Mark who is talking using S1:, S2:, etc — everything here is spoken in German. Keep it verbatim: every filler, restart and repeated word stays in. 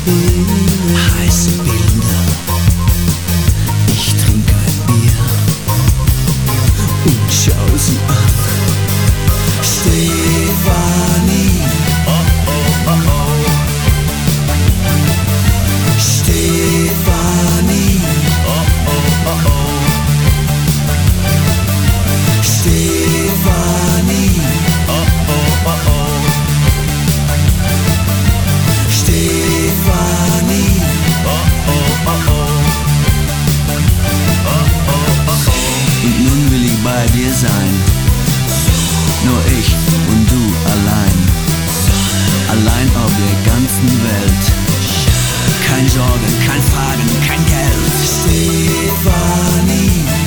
S1: heiße Bilder. Ich trinke ein Bier und schau sie an. Stefanie, oh oh oh oh. Stefanie, oh oh oh oh. Stefanie, oh oh oh oh. Stefanie, oh oh oh oh. Oh oh oh oh. Und nun will ich bei dir sein. Nur ich und du allein. Allein auf der ganzen Welt. Kein Sorgen, kein Fragen, kein Geld. Stefanie.